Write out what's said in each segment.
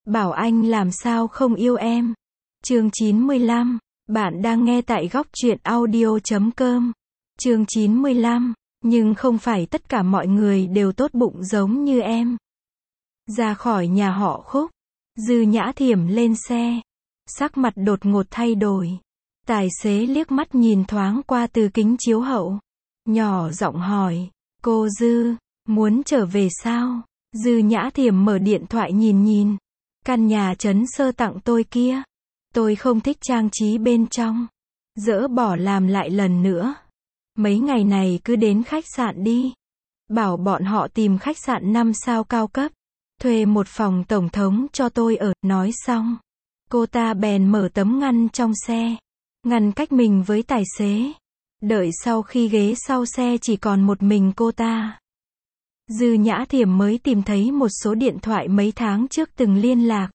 bảo anh làm sao không yêu em. Chương 95. Bạn đang nghe tại góc truyện audio.com. Chương 95. Nhưng không phải tất cả mọi người đều tốt bụng giống như em. Ra khỏi nhà họ Khúc, Dư Nhã Thiểm lên xe. Sắc mặt đột ngột thay đổi. Tài xế liếc mắt nhìn thoáng qua từ kính chiếu hậu. Nhỏ giọng hỏi, cô Dư, muốn trở về sao? Dư Nhã Thiểm mở điện thoại nhìn. Căn nhà Trấn Sơ tặng tôi kia. Tôi không thích trang trí bên trong. Dỡ bỏ làm lại lần nữa. Mấy ngày này cứ đến khách sạn đi. Bảo bọn họ tìm khách sạn 5 sao cao cấp. Thuê một phòng tổng thống cho tôi ở. Nói xong, cô ta bèn mở tấm ngăn trong xe. Ngăn cách mình với tài xế. Đợi sau khi ghế sau xe chỉ còn một mình cô ta. Dư Nhã Thiểm mới tìm thấy một số điện thoại mấy tháng trước từng liên lạc.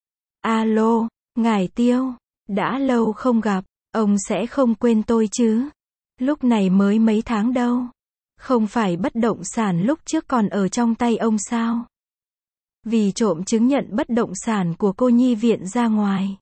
Alo, ngài Tiêu, đã lâu không gặp, ông sẽ không quên tôi chứ? Lúc này mới mấy tháng đâu. Không phải bất động sản lúc trước còn ở trong tay ông sao? Vì trộm chứng nhận bất động sản của cô nhi viện ra ngoài.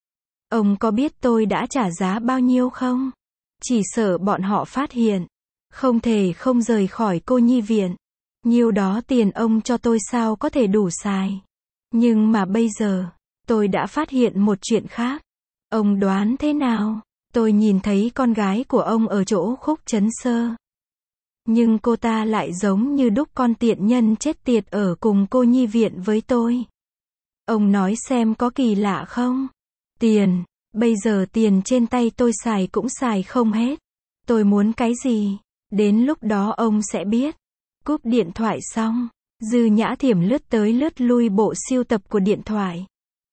Ông có biết tôi đã trả giá bao nhiêu không? Chỉ sợ bọn họ phát hiện. Không thể không rời khỏi cô nhi viện. Nhiêu đó tiền ông cho tôi sao có thể đủ xài. Nhưng mà bây giờ, tôi đã phát hiện một chuyện khác. Ông đoán thế nào? Tôi nhìn thấy con gái của ông ở chỗ Khúc Trấn Sơ. Nhưng cô ta lại giống như đúc con tiện nhân chết tiệt ở cùng cô nhi viện với tôi. Ông nói xem có kỳ lạ không? Tiền, bây giờ tiền trên tay tôi xài cũng xài không hết. Tôi muốn cái gì? Đến lúc đó ông sẽ biết. Cúp điện thoại xong, Dư Nhã Thiểm lướt tới lướt lui bộ sưu tập của điện thoại.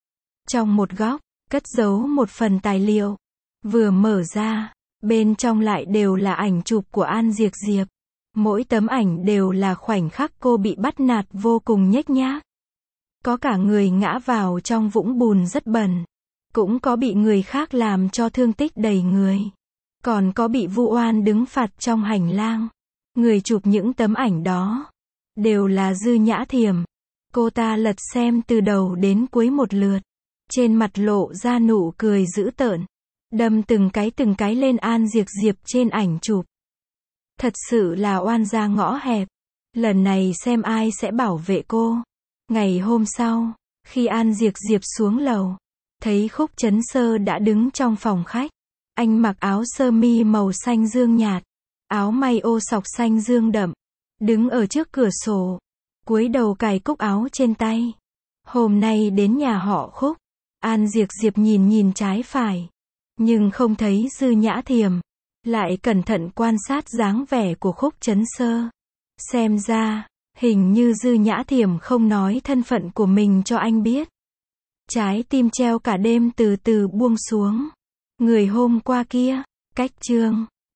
Trong một góc, cất giấu một phần tài liệu. Vừa mở ra, bên trong lại đều là ảnh chụp của An Diệc Diệp. Mỗi tấm ảnh đều là khoảnh khắc cô bị bắt nạt vô cùng nhếch nhác. Có cả người ngã vào trong vũng bùn rất bẩn. Cũng có bị người khác làm cho thương tích đầy người. Còn có bị vu oan đứng phạt trong hành lang. Người chụp những tấm ảnh đó đều là Dư Nhã Thiểm. Cô ta lật xem từ đầu đến cuối một lượt. Trên mặt lộ ra nụ cười dữ tợn. Đâm từng cái lên An Diệc Diệp trên ảnh chụp. Thật sự là oan gia ngõ hẹp. Lần này xem ai sẽ bảo vệ cô. Ngày hôm sau, khi An Diệc Diệp xuống lầu, thấy Khúc Trấn Sơ đã đứng trong phòng khách. Anh mặc áo sơ mi màu xanh dương nhạt, áo may ô sọc xanh dương đậm, đứng ở trước cửa sổ, cúi đầu cài cúc áo trên tay. Hôm nay đến nhà họ Khúc, An Diệc Diệp nhìn trái phải, nhưng không thấy Dư Nhã Thiểm, lại cẩn thận quan sát dáng vẻ của Khúc Trấn Sơ. Xem ra, hình như Dư Nhã Thiểm không nói thân phận của mình cho anh biết. Trái tim treo cả đêm từ từ buông xuống. Người hôm qua kia, cách chương